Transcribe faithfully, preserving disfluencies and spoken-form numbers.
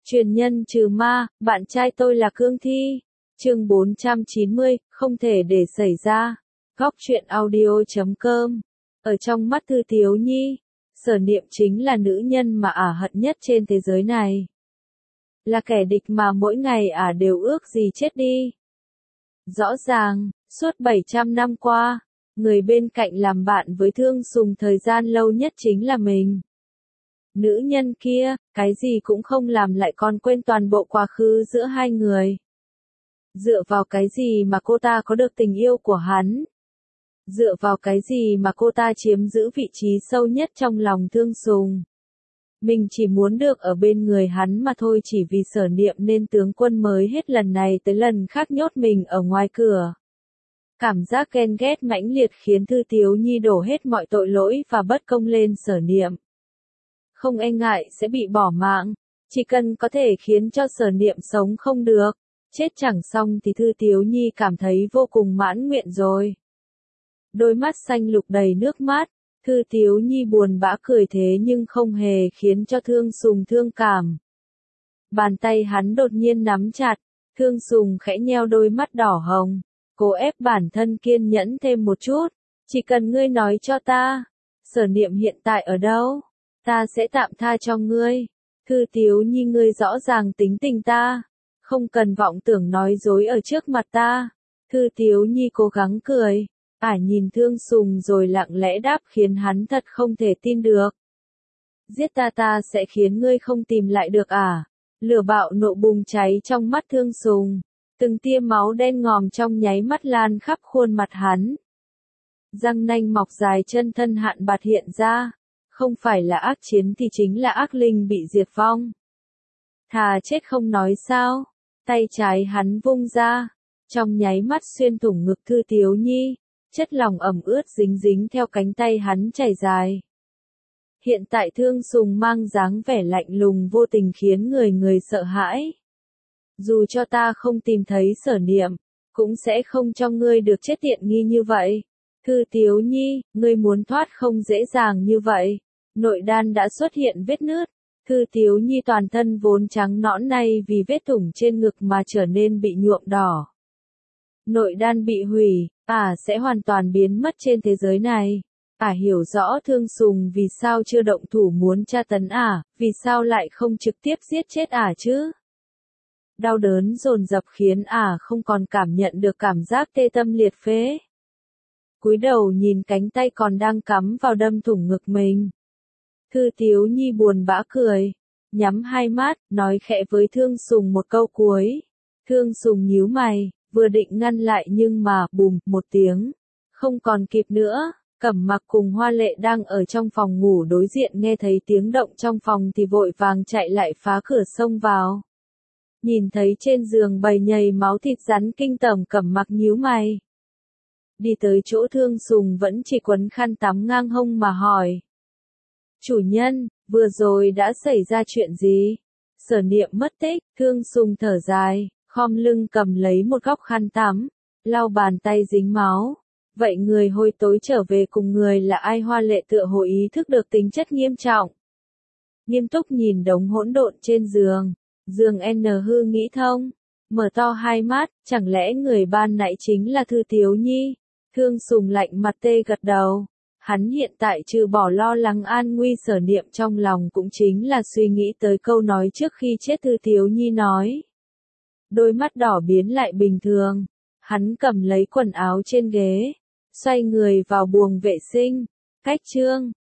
Truyền nhân trừ ma, bạn trai tôi là cương thi. Chương bốn trăm chín mươi, không thể để xảy ra. Góc truyện audio chấm com. Ở trong mắt Thư Thiếu Nhi, Sở Niệm chính là nữ nhân mà ả hận nhất trên thế giới này. Là kẻ địch mà mỗi ngày ả đều ước gì chết đi. Rõ ràng, suốt bảy trăm năm qua, người bên cạnh làm bạn với Thương Sùng thời gian lâu nhất chính là mình. Nữ nhân kia, cái gì cũng không làm lại còn quên toàn bộ quá khứ giữa hai người. Dựa vào cái gì mà cô ta có được tình yêu của hắn? Dựa vào cái gì mà cô ta chiếm giữ vị trí sâu nhất trong lòng Thương Sùng? Mình chỉ muốn được ở bên người hắn mà thôi, chỉ vì Sở Niệm nên tướng quân mới hết lần này tới lần khác nhốt mình ở ngoài cửa. Cảm giác ghen ghét mãnh liệt khiến Thư Thiếu Nhi đổ hết mọi tội lỗi và bất công lên Sở Niệm. Không e ngại sẽ bị bỏ mạng, chỉ cần có thể khiến cho Sở Niệm sống không được, chết chẳng xong thì Thư Thiếu Nhi cảm thấy vô cùng mãn nguyện rồi. Đôi mắt xanh lục đầy nước mắt, Thư Thiếu Nhi buồn bã cười thế nhưng không hề khiến cho Thương Sùng thương cảm. Bàn tay hắn đột nhiên nắm chặt, Thương Sùng khẽ nheo đôi mắt đỏ hồng, cố ép bản thân kiên nhẫn thêm một chút, chỉ cần ngươi nói cho ta, Sở Niệm hiện tại ở đâu, ta sẽ tạm tha cho ngươi. Thư Thiếu Nhi, ngươi rõ ràng tính tình ta, không cần vọng tưởng nói dối ở trước mặt ta. Thư Thiếu Nhi cố gắng cười, ả nhìn Thương Sùng rồi lặng lẽ đáp khiến hắn thật không thể tin được. Giết ta ta sẽ khiến ngươi không tìm lại được à? Lửa bạo nộ bùng cháy trong mắt Thương Sùng, từng tia máu đen ngòm trong nháy mắt lan khắp khuôn mặt hắn. Răng nanh mọc dài, chân thân hạn bạt hiện ra. Không phải là ác chiến thì chính là ác linh bị diệt vong. Thà chết không nói sao. Tay trái hắn vung ra, trong nháy mắt xuyên thủng ngực Thư Thiếu Nhi, chất lỏng ẩm ướt dính dính theo cánh tay hắn chảy dài. Hiện tại Thương Sùng mang dáng vẻ lạnh lùng vô tình khiến người người sợ hãi. Dù cho ta không tìm thấy Sở Niệm, cũng sẽ không cho ngươi được chết tiện nghi như vậy. Thư Thiếu Nhi, ngươi muốn thoát không dễ dàng như vậy. Nội đan đã xuất hiện vết nứt. Thư Thiếu Nhi toàn thân vốn trắng nõn nay vì vết thủng trên ngực mà trở nên bị nhuộm đỏ. Nội đan bị hủy, ả sẽ hoàn toàn biến mất trên thế giới này. Ả hiểu rõ Thương Sùng vì sao chưa động thủ muốn tra tấn ả, vì sao lại không trực tiếp giết chết ả chứ. Đau đớn dồn dập khiến ả không còn cảm nhận được cảm giác tê tâm liệt phế. Cúi đầu nhìn cánh tay còn đang cắm vào đâm thủng ngực mình. Thư Thiếu Nhi buồn bã cười, nhắm hai mắt, nói khẽ với Thương Sùng một câu cuối. Thương Sùng nhíu mày, vừa định ngăn lại nhưng mà, bùm, một tiếng. Không còn kịp nữa, Cẩm Mặc cùng Hoa Lệ đang ở trong phòng ngủ đối diện nghe thấy tiếng động trong phòng thì vội vàng chạy lại phá cửa xông vào. Nhìn thấy trên giường bầy nhầy máu thịt rắn kinh tởm, Cẩm Mặc nhíu mày. Đi tới chỗ Thương Sùng vẫn chỉ quấn khăn tắm ngang hông mà hỏi. Chủ nhân, vừa rồi đã xảy ra chuyện gì? Sở Niệm mất tích. Thương Sùng thở dài, khom lưng cầm lấy một góc khăn tắm, lau bàn tay dính máu. Vậy người hồi tối trở về cùng người là ai? Hoa Lệ tựa hồ ý thức được tính chất nghiêm trọng. Nghiêm túc nhìn đống hỗn độn trên giường. Giường N hư nghĩ thông. Mở to hai mắt, chẳng lẽ người ban nãy chính là Thư Thiếu Nhi? Thương Sùng lạnh mặt tê gật đầu. Hắn hiện tại trừ bỏ lo lắng an nguy Sở Niệm trong lòng cũng chính là suy nghĩ tới câu nói trước khi chết Thư Thiếu Nhi nói. Đôi mắt đỏ biến lại bình thường. Hắn cầm lấy quần áo trên ghế, xoay người vào buồng vệ sinh. Cách chương